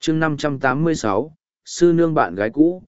chương 586, sư nương bạn gái cũ,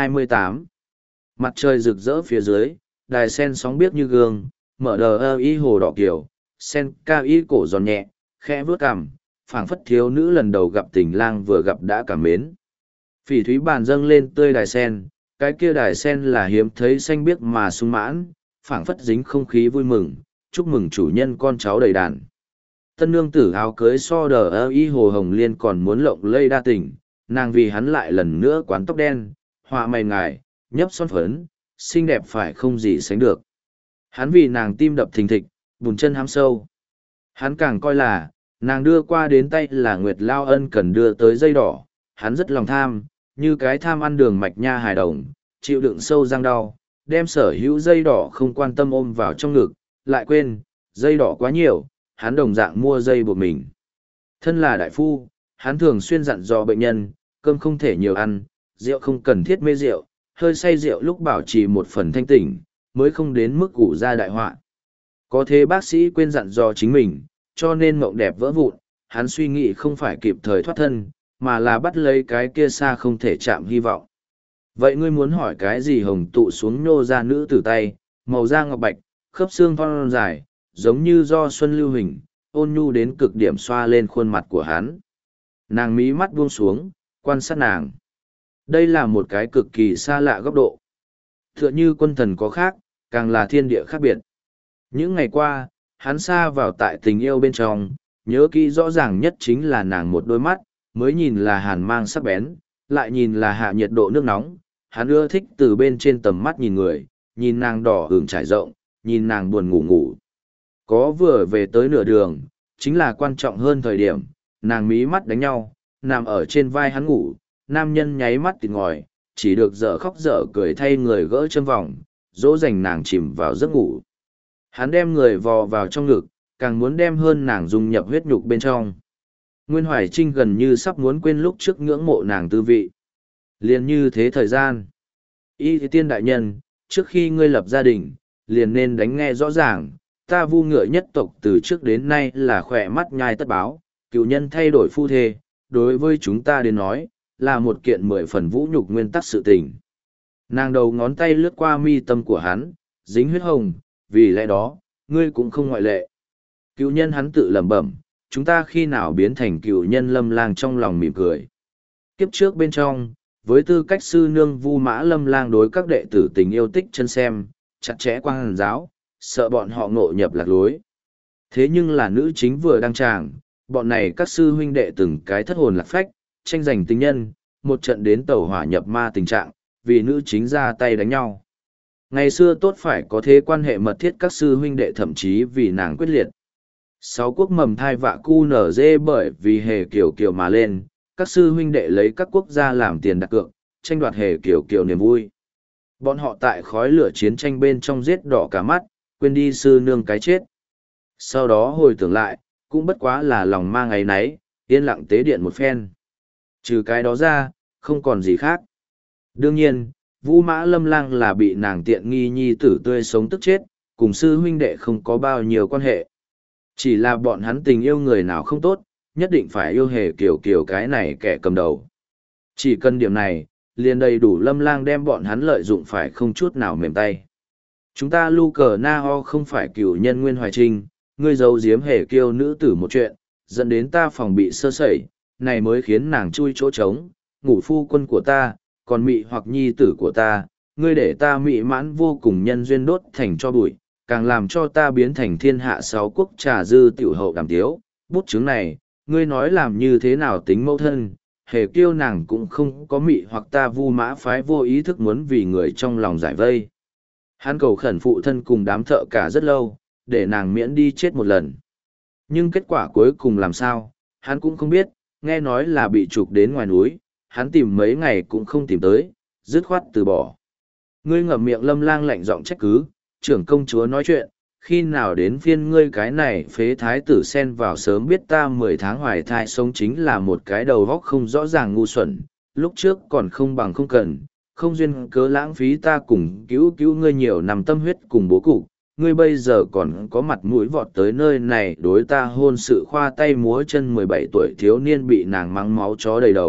28. Mặt trời rực rỡ phía dưới, đài sen sóng biếc như gương, mở đờ ơ y hồ đỏ kiểu, sen cao y cổ giòn nhẹ, khẽ vuốt cằm, phảng phất thiếu nữ lần đầu gặp tình lang vừa gặp đã cảm mến. Phỉ thúy bàn dâng lên tươi đài sen, cái kia đài sen là hiếm thấy xanh biếc mà sung mãn, phảng phất dính không khí vui mừng, chúc mừng chủ nhân con cháu đầy đàn. Tân nương tử áo cưới so đờ ơ y hồ hồng liên còn muốn lộng lây đa tình, nàng vì hắn lại lần nữa quán tóc đen, họa mày ngài, nhấp son phấn, xinh đẹp phải không gì sánh được. Hắn vì nàng tim đập thình thịch, bùn chân hám sâu. Hắn càng coi là, nàng đưa qua đến tay là Nguyệt Lao Ân cần đưa tới dây đỏ, hắn rất lòng tham, như cái tham ăn đường mạch nha hài đồng, chịu đựng sâu răng đau, đem sở hữu dây đỏ không quan tâm ôm vào trong ngực, lại quên, dây đỏ quá nhiều, hắn đồng dạng mua dây buộc mình. Thân là đại phu, hắn thường xuyên dặn dò bệnh nhân, cơm không thể nhiều ăn, rượu không cần thiết mê rượu, hơi say rượu lúc bảo trì một phần thanh tỉnh, mới không đến mức củ ra đại họa. Có thế bác sĩ quên dặn dò chính mình, cho nên mộng đẹp vỡ vụn, hắn suy nghĩ không phải kịp thời thoát thân, mà là bắt lấy cái kia xa không thể chạm hy vọng. Vậy ngươi muốn hỏi cái gì? Hồng tụ xuống nhô ra nữ tử tay, màu da ngọc bạch, khớp xương thon dài, giống như do xuân lưu hình, ôn nhu đến cực điểm xoa lên khuôn mặt của hắn. Nàng mí mắt buông xuống, quan sát nàng. Đây là một cái cực kỳ xa lạ góc độ. Tựa như quân thần có khác, càng là thiên địa khác biệt. Những ngày qua, hắn xa vào tại tình yêu bên trong, nhớ kỹ rõ ràng nhất chính là nàng một đôi mắt, mới nhìn là hàn mang sắc bén, lại nhìn là hạ nhiệt độ nước nóng. Hắn ưa thích từ bên trên tầm mắt nhìn người, nhìn nàng đỏ hưởng trải rộng, nhìn nàng buồn ngủ ngủ. Có vừa về tới nửa đường, chính là quan trọng hơn thời điểm, nàng mí mắt đánh nhau, nằm ở trên vai hắn ngủ, nam nhân nháy mắt tịt ngòi, chỉ được dở khóc dở cười thay người gỡ châm vòng, dỗ dành nàng chìm vào giấc ngủ. Hắn đem người vò vào trong ngực, càng muốn đem hơn nàng dung nhập huyết nhục bên trong. Nguyên Hoài Trinh gần như sắp muốn quên lúc trước ngưỡng mộ nàng tư vị. Liền như thế thời gian. Y tiên đại nhân, trước khi ngươi lập gia đình, liền nên đánh nghe rõ ràng, ta Vu Ngựa nhất tộc từ trước đến nay là khỏe mắt nhai tất báo, cựu nhân thay đổi phu thê, đối với chúng ta đến nói, là một kiện 10 phần vũ nhục nguyên tắc sự tình. Nàng đầu ngón tay lướt qua mi tâm của hắn, dính huyết hồng, vì lẽ đó, ngươi cũng không ngoại lệ. Cựu nhân hắn tự lẩm bẩm, chúng ta khi nào biến thành cựu nhân? Lâm Lang trong lòng mỉm cười. Kiếp trước bên trong, với tư cách sư nương Vu Mã Lâm Lang đối các đệ tử tình yêu tích chân xem, chặt chẽ quang hàn giáo, sợ bọn họ ngộ nhập lạc lối. Thế nhưng là nữ chính vừa đăng tràng, bọn này các sư huynh đệ từng cái thất hồn lạc phách, tranh giành tình nhân, một trận đến tẩu hỏa nhập ma tình trạng, vì nữ chính ra tay đánh nhau. Ngày xưa tốt phải có thế quan hệ mật thiết các sư huynh đệ thậm chí vì nàng quyết liệt. 6 quốc mầm thai vạ cu nở dê bởi vì hề kiểu kiểu mà lên, các sư huynh đệ lấy các quốc gia làm tiền đặt cược, tranh đoạt hề kiểu kiểu niềm vui. Bọn họ tại khói lửa chiến tranh bên trong giết đỏ cả mắt, quên đi sư nương cái chết. Sau đó hồi tưởng lại, cũng bất quá là lòng mang áy náy, yên lặng tế điện một phen. Trừ cái đó ra, không còn gì khác. Đương nhiên, Vu Mã Lâm Lang là bị nàng tiện nghi nhi tử tươi sống tức chết, cùng sư huynh đệ không có bao nhiêu quan hệ. Chỉ là bọn hắn tình yêu người nào không tốt, nhất định phải yêu hề kiểu kiểu cái này kẻ cầm đầu. Chỉ cần điểm này, liền đầy đủ Lâm Lang đem bọn hắn lợi dụng phải không chút nào mềm tay. Chúng ta lu cờ na ho không phải cựu nhân Nguyên Hoài Trinh, ngươi giấu giếm hề kiêu nữ tử một chuyện, dẫn đến ta phòng bị sơ sẩy, này mới khiến nàng chui chỗ trống, ngủ phu quân của ta, còn mị hoặc nhi tử của ta, ngươi để ta mị mãn vô cùng nhân duyên đốt thành cho bụi, càng làm cho ta biến thành thiên hạ 6 quốc trà dư tiểu hậu đàm tiếu, bút chứng này, ngươi nói làm như thế nào tính mẫu thân, hề kiêu nàng cũng không có mị hoặc ta Vu Mã phái vô ý thức muốn vì người trong lòng giải vây. Hắn cầu khẩn phụ thân cùng đám thợ cả rất lâu, để nàng miễn đi chết một lần. Nhưng kết quả cuối cùng làm sao, hắn cũng không biết, nghe nói là bị trục đến ngoài núi, hắn tìm mấy ngày cũng không tìm tới, dứt khoát từ bỏ. Ngươi ngậm miệng. Lâm Lang lạnh giọng trách cứ, trưởng công chúa nói chuyện, khi nào đến phiên ngươi cái này phế thái tử xen vào sớm biết ta 10 tháng hoài thai sống chính là một cái đầu góc không rõ ràng ngu xuẩn, lúc trước còn không bằng không cần, không duyên cớ lãng phí ta cùng cứu cứu ngươi nhiều năm tâm huyết cùng bố cục, ngươi bây giờ còn có mặt mũi vọt tới nơi này đối ta hôn sự khoa tay múa chân 17 tuổi thiếu niên bị nàng mắng máu chó đầy đầu,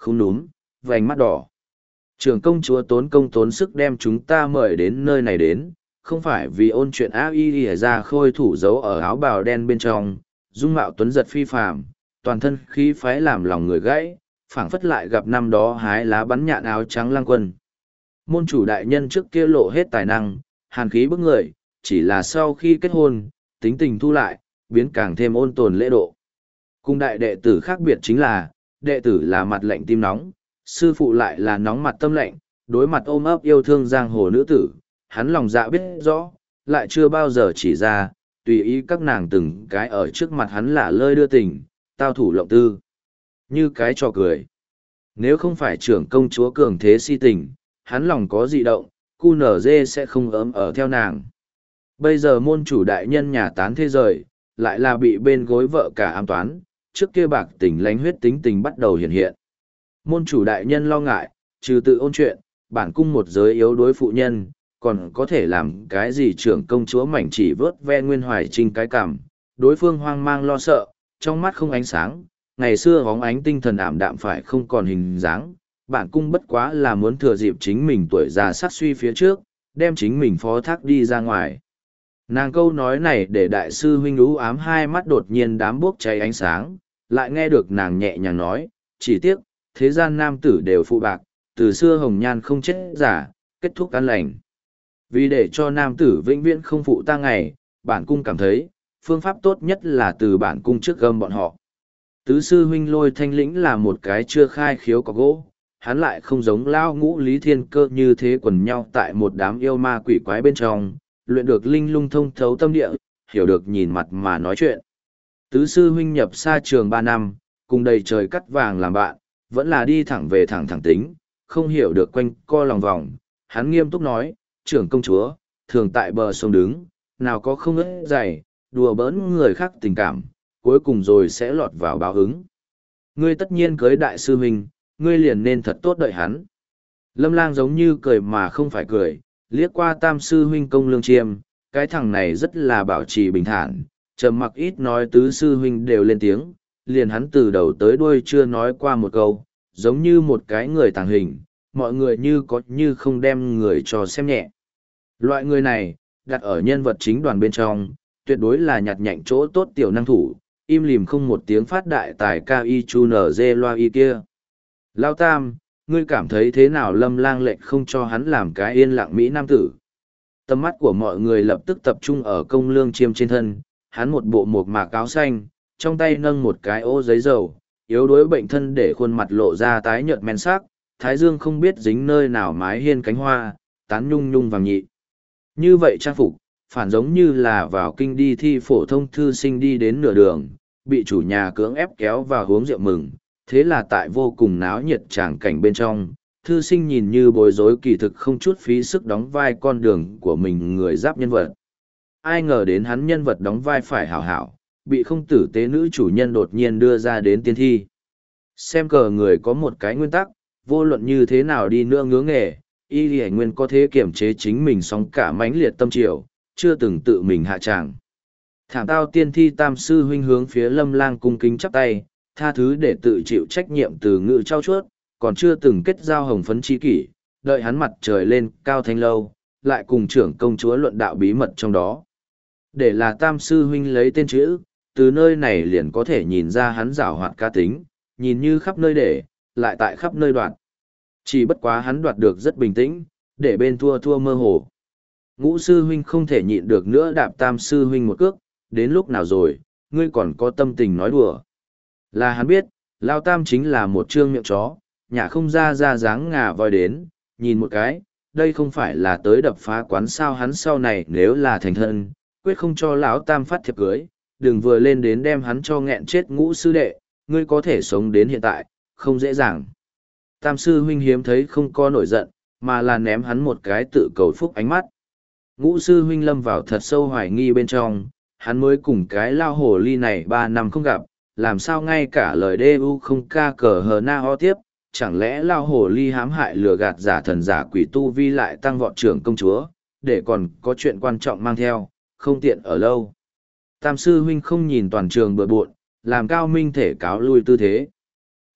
không đúng, vành mắt đỏ. Trưởng công chúa tốn công tốn sức đem chúng ta mời đến nơi này đến, không phải vì ôn chuyện AI ra khôi thủ giấu ở áo bào đen bên trong, dung mạo tuấn giật phi phàm, toàn thân khí phái làm lòng người gãy, phảng phất lại gặp năm đó hái lá bắn nhạn áo trắng lang quân. Môn chủ đại nhân trước kia lộ hết tài năng, hàn khí bức người, chỉ là sau khi kết hôn, tính tình thu lại, biến càng thêm ôn tồn lễ độ. Cùng đại đệ tử khác biệt chính là, đệ tử là mặt lạnh tim nóng, sư phụ lại là nóng mặt tâm lạnh, đối mặt ôm ấp yêu thương giang hồ nữ tử, hắn lòng dạ biết rõ, lại chưa bao giờ chỉ ra, tùy ý các nàng từng cái ở trước mặt hắn là lơi đưa tình, tao thủ lộng tư. Như cái trò cười. Nếu không phải trưởng công chúa cường thế si tình, hắn lòng có dị động, cu nở dê sẽ không ấm ở theo nàng. Bây giờ môn chủ đại nhân nhà tán thế rời, lại là bị bên gối vợ cả ám toán, trước kia bạc tình lánh huyết tính tình bắt đầu hiện hiện. Môn chủ đại nhân lo ngại, trừ tự ôn chuyện, bản cung một giới yếu đối phụ nhân, còn có thể làm cái gì trưởng công chúa mảnh chỉ vớt ve nguyên hoài trinh cái cảm, đối phương hoang mang lo sợ, trong mắt không ánh sáng, ngày xưa hóng ánh tinh thần ảm đạm phải không còn hình dáng, bản cung bất quá là muốn thừa dịp chính mình tuổi già sát suy phía trước, đem chính mình phó thác đi ra ngoài. Nàng câu nói này để đại sư huynh ú ám hai mắt đột nhiên đám bốc cháy ánh sáng, lại nghe được nàng nhẹ nhàng nói, chỉ tiếc, thế gian nam tử đều phụ bạc, từ xưa hồng nhan không chết giả, kết thúc an lành. Vì để cho nam tử vĩnh viễn không phụ ta ngày, bản cung cảm thấy, phương pháp tốt nhất là từ bản cung trước gâm bọn họ. Tứ sư huynh Lôi Thanh Lĩnh là một cái chưa khai khiếu có gỗ, hắn lại không giống lao ngũ lý thiên cơ như thế quần nhau tại một đám yêu ma quỷ quái bên trong, luyện được linh lung thông thấu tâm địa, hiểu được nhìn mặt mà nói chuyện. Tứ sư huynh nhập xa trường 3 năm, cùng đầy trời cắt vàng làm bạn, vẫn là đi thẳng về thẳng thẳng tính, không hiểu được quanh co lòng vòng. Hắn nghiêm túc nói, trưởng công chúa, thường tại bờ sông đứng, nào có không ớt dày, đùa bỡn người khác tình cảm, cuối cùng rồi sẽ lọt vào báo ứng. Ngươi tất nhiên cưới đại sư huynh, ngươi liền nên thật tốt đợi hắn. Lâm Lang giống như cười mà không phải cười, liếc qua tam sư huynh Công Lương Chiêm, cái thằng này rất là bảo trì bình thản, trầm mặc ít nói. Tứ sư huynh đều lên tiếng, liền hắn từ đầu tới đuôi chưa nói qua một câu, giống như một cái người tàng hình, mọi người như có như không đem người cho xem nhẹ. Loại người này, đặt ở nhân vật chính đoàn bên trong, tuyệt đối là nhặt nhạnh chỗ tốt tiểu năng thủ, im lìm không một tiếng phát đại tài ca y chu nở dê loa y kia. Lao Tam, ngươi cảm thấy thế nào? Lâm Lang lệnh không cho hắn làm cái yên lặng Mỹ Nam tử. Tầm mắt của mọi người lập tức tập trung ở Công Lương Chiêm trên thân, hắn một bộ mộc mạc áo xanh, trong tay nâng một cái ô giấy dầu, yếu đuối bệnh thân để khuôn mặt lộ ra tái nhợt men sắc, thái dương không biết dính nơi nào mái hiên cánh hoa, tán nhung nhung vàng nhị. Như vậy trang phục, phản giống như là vào kinh đi thi phổ thông thư sinh đi đến nửa đường, bị chủ nhà cưỡng ép kéo vào uống rượu mừng. Thế là tại vô cùng náo nhiệt tràng cảnh bên trong, thư sinh nhìn như bối rối kỳ thực không chút phí sức đóng vai con đường của mình người giáp nhân vật. Ai ngờ đến hắn nhân vật đóng vai phải hảo hảo, bị không tử tế nữ chủ nhân đột nhiên đưa ra đến tiên thi. Xem cờ người có một cái nguyên tắc, vô luận như thế nào đi nữa ngứa nghề, y lì nguyên có thể kiểm chế chính mình sóng cả mãnh liệt tâm triều, chưa từng tự mình hạ tràng. Thảm tao tiên thi tam sư huynh hướng phía Lâm Lang cung kính chắp tay, tha thứ để tự chịu trách nhiệm từ ngự trao chuốt, còn chưa từng kết giao hồng phấn chi kỷ, đợi hắn mặt trời lên cao thanh lâu, lại cùng trưởng công chúa luận đạo bí mật trong đó. Để là tam sư huynh lấy tên chữ, từ nơi này liền có thể nhìn ra hắn giảo hoạt cá tính, nhìn như khắp nơi để, lại tại khắp nơi đoạt. Chỉ bất quá hắn đoạt được rất bình tĩnh, để bên thua thua mơ hồ. Ngũ sư huynh không thể nhịn được nữa đạp tam sư huynh một cước, đến lúc nào rồi, ngươi còn có tâm tình nói đùa. Là hắn biết, Lao Tam chính là một trương miệng chó, nhả không ra dáng ngà voi đến, nhìn một cái, đây không phải là tới đập phá quán sao. Hắn sau này nếu là thành thân, quyết không cho Lão Tam phát thiệp cưới, đừng vừa lên đến đem hắn cho nghẹn chết. Ngũ sư đệ, ngươi có thể sống đến hiện tại, không dễ dàng. Tam sư huynh hiếm thấy không có nổi giận, mà là ném hắn một cái tự cầu phúc ánh mắt. Ngũ sư huynh lâm vào thật sâu hoài nghi bên trong, hắn mới cùng cái lao hồ ly này 3 năm không gặp, làm sao ngay cả lời đê u không ca cờ hờ na ho tiếp, chẳng lẽ lao hồ ly hãm hại lừa gạt giả thần giả quỷ tu vi lại tăng vọt trưởng công chúa, để còn có chuyện quan trọng mang theo, không tiện ở lâu. Tam sư huynh không nhìn toàn trường bừa bộn, làm cao minh thể cáo lui tư thế.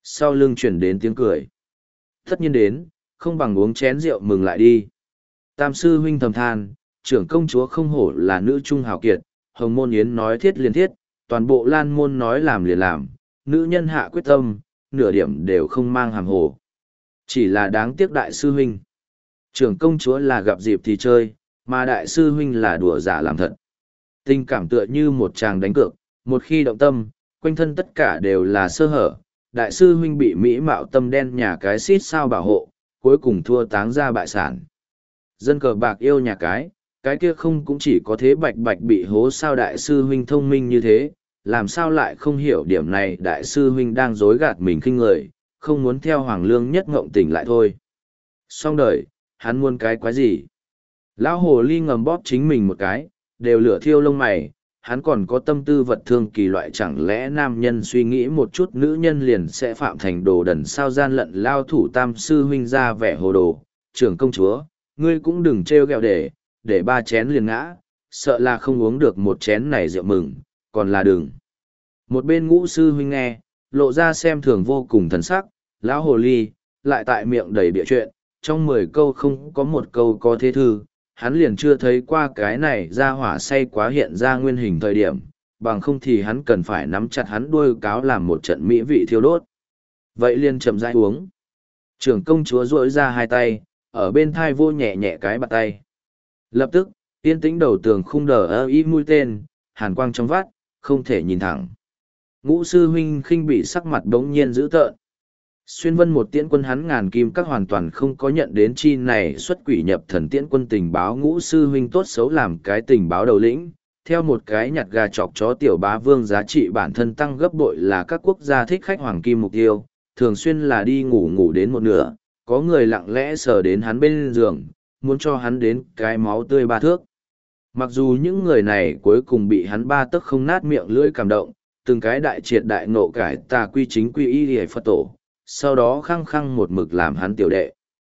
sau lưng chuyển đến tiếng cười. Tất nhiên đến, không bằng uống chén rượu mừng lại đi. Tam sư huynh thầm than, trưởng công chúa không hổ là nữ trung hào kiệt, hồng môn yến nói thiết liền thiết, toàn bộ lan môn nói làm liền làm, nữ nhân hạ quyết tâm, nửa điểm đều không mang hàm hồ. Chỉ là đáng tiếc đại sư huynh. Trưởng công chúa là gặp dịp thì chơi, mà đại sư huynh là đùa giả làm thật. Tình cảm tựa như một chàng đánh cược, một khi động tâm, quanh thân tất cả đều là sơ hở. Đại sư huynh bị mỹ mạo tâm đen nhà cái xít sao bảo hộ, cuối cùng thua táng ra bại sản. Dân cờ bạc yêu nhà cái kia không cũng chỉ có thế bạch bạch bị hố sao đại sư huynh thông minh như thế, làm sao lại không hiểu điểm này đại sư huynh đang dối gạt mình khinh người, không muốn theo hoàng lương nhất ngộng tỉnh lại thôi. Xong đời, hắn muốn cái quái gì? Lão hồ ly ngầm bóp chính mình một cái, đều lửa thiêu lông mày, hắn còn có tâm tư vật thương kỳ loại, chẳng lẽ nam nhân suy nghĩ một chút nữ nhân liền sẽ phạm thành đồ đần sao? Gian lận lao thủ tam sư huynh ra vẻ hồ đồ, trưởng công chúa, ngươi cũng đừng trêu ghẹo để ba chén liền ngã, sợ là không uống được một chén này rượu mừng, còn là đừng. Một bên ngũ sư huynh nghe, lộ ra xem thường vô cùng thần sắc, lão hồ ly, lại tại miệng đầy bịa chuyện, trong 10 câu không có một câu có thế thư, hắn liền chưa thấy qua cái này ra hỏa say quá hiện ra nguyên hình thời điểm, bằng không thì hắn cần phải nắm chặt hắn đuôi cáo làm một trận mỹ vị thiêu đốt. Vậy liền chậm rãi uống. Trưởng công chúa duỗi ra hai tay, ở bên thai vô nhẹ nhẹ cái bạt tay. Lập tức, yên tĩnh đầu tường khung đờ ơ y mũi tên, hàn quang trong vắt, không thể nhìn thẳng. Ngũ sư huynh khinh bị sắc mặt bỗng nhiên dữ tợn. Xuyên vân một tiễn quân hắn ngàn kim các hoàn toàn không có nhận đến chi này xuất quỷ nhập thần tiễn quân tình báo. Ngũ sư huynh tốt xấu làm cái tình báo đầu lĩnh, theo một cái nhặt gà chọc chó tiểu bá vương giá trị bản thân tăng gấp bội là các quốc gia thích khách hoàng kim mục tiêu, thường xuyên là đi ngủ đến một nửa, có người lặng lẽ sờ đến hắn bên giường, muốn cho hắn đến cái máu tươi 3 thước. Mặc dù những người này cuối cùng bị hắn 3 tấc không nát miệng lưỡi cảm động, từng cái đại triệt đại ngộ cải tà quy chính quy y hề Phật tổ, sau đó khăng khăng một mực làm hắn tiểu đệ.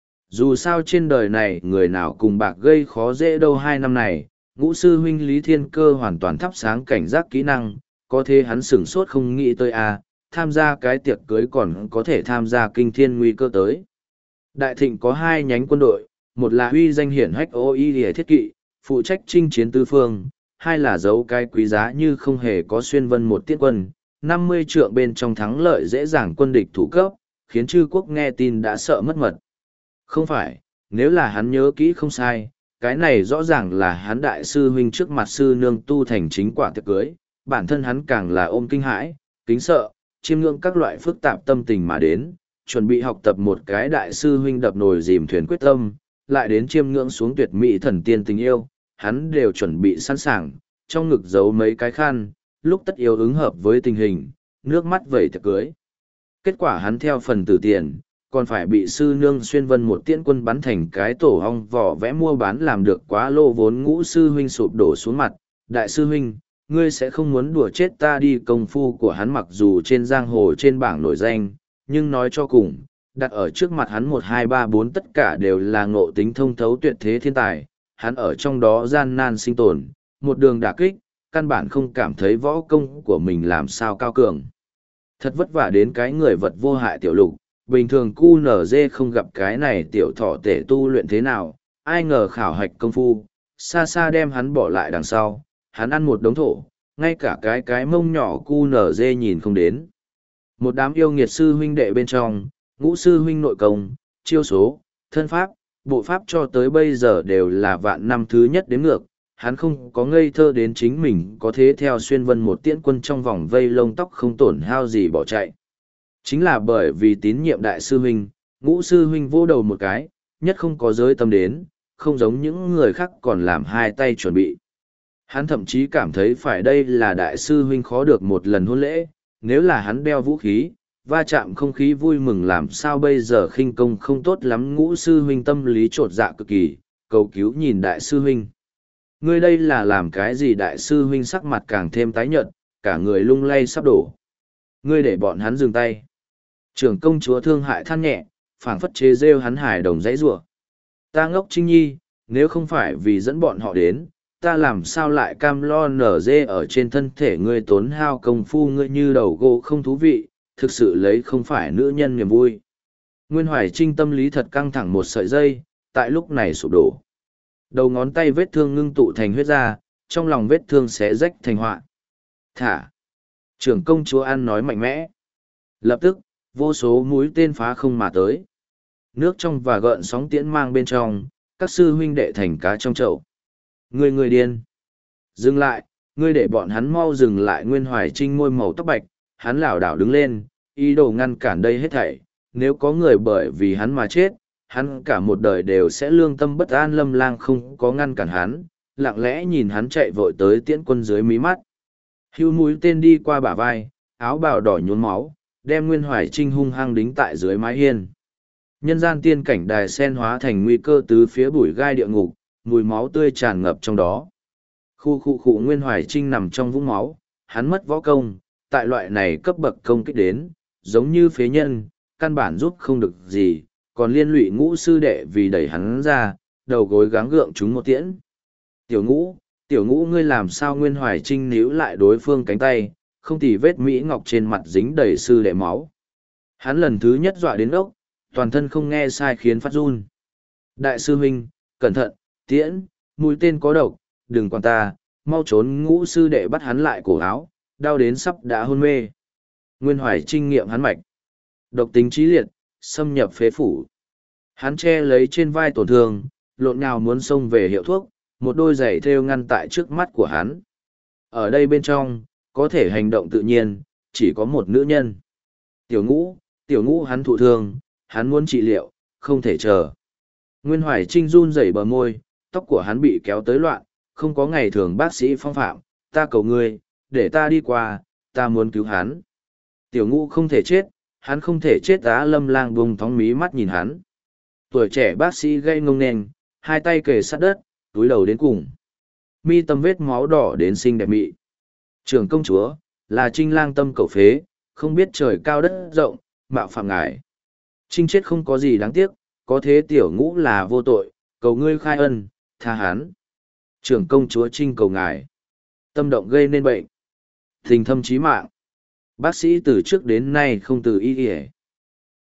Dù sao trên đời này người nào cùng bạc gây khó dễ đâu. 2 năm này, ngũ sư huynh Lý Thiên Cơ hoàn toàn thắp sáng cảnh giác kỹ năng, có thế hắn sửng sốt không nghĩ tới tham gia cái tiệc cưới còn có thể tham gia kinh thiên nguy cơ tới. Đại Thịnh có 2 nhánh quân đội, một là uy danh hiển hách ô y hề thiết kỵ, phụ trách chinh chiến tư phương, 2 là giấu cái quý giá như không hề có xuyên vân một tiết quân, 50 trượng bên trong thắng lợi dễ dàng quân địch thủ cấp, khiến chư quốc nghe tin đã sợ mất mật. Không phải, nếu là hắn nhớ kỹ không sai, cái này rõ ràng là hắn đại sư huynh trước mặt sư nương tu thành chính quả tiệc cưới, bản thân hắn càng là ôm kinh hãi, kính sợ, chiêm ngưỡng các loại phức tạp tâm tình mà đến, chuẩn bị học tập một cái đại sư huynh đập nồi dìm thuyền quyết tâm, lại đến chiêm ngưỡng xuống tuyệt mỹ thần tiên tình yêu, hắn đều chuẩn bị sẵn sàng, trong ngực giấu mấy cái khăn, lúc tất yếu ứng hợp với tình hình, nước mắt vẩy tiệc cưới. Kết quả hắn theo phần tử tiền, còn phải bị sư nương xuyên vân một tiễn quân bắn thành cái tổ hong vỏ vẽ mua bán làm được quá lô vốn. Ngũ sư huynh sụp đổ xuống mặt, đại sư huynh, ngươi sẽ không muốn đùa chết ta đi. Công phu của hắn mặc dù trên giang hồ trên bảng nổi danh, nhưng nói cho cùng, đặt ở trước mặt hắn 1 2 3 4 tất cả đều là ngộ tính thông thấu tuyệt thế thiên tài, hắn ở trong đó gian nan sinh tồn, một đường đả kích, căn bản không cảm thấy võ công của mình làm sao cao cường. Thật vất vả đến cái người vật vô hại tiểu lục, bình thường QNZ không gặp cái này tiểu thọ tể tu luyện thế nào, ai ngờ khảo hạch công phu, xa xa đem hắn bỏ lại đằng sau, hắn ăn một đống thổ, ngay cả cái mông nhỏ QNZ nhìn không đến. Một đám yêu nghiệt sư huynh đệ bên trong, ngũ sư huynh nội công, chiêu số, thân pháp, bộ pháp cho tới bây giờ đều là vạn năm thứ nhất đến ngược, hắn không có ngây thơ đến chính mình có thế theo xuyên vân một tiễn quân trong vòng vây lông tóc không tổn hao gì bỏ chạy. Chính là bởi vì tín nhiệm đại sư huynh, ngũ sư huynh vô đầu một cái, nhất không có giới tâm đến, không giống những người khác còn làm 2 tay chuẩn bị. Hắn thậm chí cảm thấy phải đây là đại sư huynh khó được một lần hôn lễ, nếu là hắn đeo vũ khí, va chạm không khí vui mừng làm sao bây giờ. Khinh công không tốt lắm. Ngũ sư huynh tâm lý trột dạ cực kỳ, cầu cứu nhìn đại sư huynh. Ngươi đây là làm cái gì? Đại sư huynh sắc mặt càng thêm tái nhợt, cả người lung lay sắp đổ. Ngươi để bọn hắn dừng tay. Trưởng công chúa thương hại than nhẹ, phảng phất chế rêu hắn hài đồng dãy rủa. Ta ngốc Trinh Nhi, nếu không phải vì dẫn bọn họ đến, ta làm sao lại cam lo nở dê ở trên thân thể ngươi tốn hao công phu ngươi như đầu gỗ không thú vị, thực sự lấy không phải nữ nhân niềm vui. Nguyên Hoài Trinh tâm lý thật căng thẳng một sợi dây, tại lúc này sụp đổ. Đầu ngón tay vết thương ngưng tụ thành huyết ra, trong lòng vết thương xé rách thành họa. Thả! Trưởng công chúa An nói mạnh mẽ. Lập tức, vô số mũi tên phá không mà tới. Nước trong và gợn sóng tiễn mang bên trong, các sư huynh đệ thành cá trong chậu. Người điên! Dừng lại, ngươi để bọn hắn mau dừng lại. Nguyên Hoài Trinh môi màu tóc bạch, hắn lảo đảo đứng lên, ý đồ ngăn cản đây hết thảy. Nếu có người bởi vì hắn mà chết, hắn cả một đời đều sẽ lương tâm bất an. Lâm Lang không có ngăn cản hắn, lặng lẽ nhìn hắn chạy vội tới tiễn quân dưới mí mắt. Hưu mũi tên đi qua bả vai, áo bào đỏ nhuốm máu, đem Nguyên Hoài Trinh hung hăng đính tại dưới mái hiên. Nhân gian tiên cảnh đài sen hóa thành nguy cơ tứ phía bụi gai địa ngục, mùi máu tươi tràn ngập trong đó. Khu Nguyên Hoài Trinh nằm trong vũng máu, hắn mất võ công, tại loại này cấp bậc công kích đến, giống như phế nhân, căn bản giúp không được gì, còn liên lụy Ngũ sư đệ vì đẩy hắn ra, đầu gối gắng gượng chúng một tiễn. Tiểu ngũ ngươi làm sao? Nguyên Hoài Trinh níu lại đối phương cánh tay, không tì vết mỹ ngọc trên mặt dính đầy sư đệ máu. Hắn lần thứ nhất dọa đến ốc, toàn thân không nghe sai khiến phát run. Đại sư huynh, cẩn thận, tiễn, mũi tên có độc, đừng quản ta, mau trốn. Ngũ sư đệ bắt hắn lại cổ áo, đau đến sắp đã hôn mê. Nguyên Hoài Trinh nghiệm hắn mạch. Độc tính trí liệt, xâm nhập phế phủ. Hắn che lấy trên vai tổn thương, lộn nhào muốn xông về hiệu thuốc, một đôi giày thêu ngăn tại trước mắt của hắn. Ở đây bên trong, có thể hành động tự nhiên, chỉ có một nữ nhân. Tiểu ngũ hắn thụ thương, hắn muốn trị liệu, không thể chờ. Nguyên Hoài Trinh run rẩy bờ môi, tóc của hắn bị kéo tới loạn, không có ngày thường bác sĩ phong phạm, ta cầu ngươi, để ta đi qua, ta muốn cứu hắn. Tiểu ngũ không thể chết, hắn không thể chết á. Lâm Lang bùng thóng mí mắt nhìn hắn. Tuổi trẻ bác sĩ gây ngông nền, hai tay kề sát đất, túi đầu đến cùng. Mi tâm vết máu đỏ đến xinh đẹp mị. Trưởng công chúa, là Trinh Lang tâm cẩu phế, không biết trời cao đất rộng, mạo phạm ngài. Trinh chết không có gì đáng tiếc, có thế tiểu ngũ là vô tội, cầu ngươi khai ân, tha hắn. Trưởng công chúa Trinh cầu ngài. Tâm động gây nên bệnh. Tình thâm chí mạng. Bác sĩ từ trước đến nay không từ ý ỉa.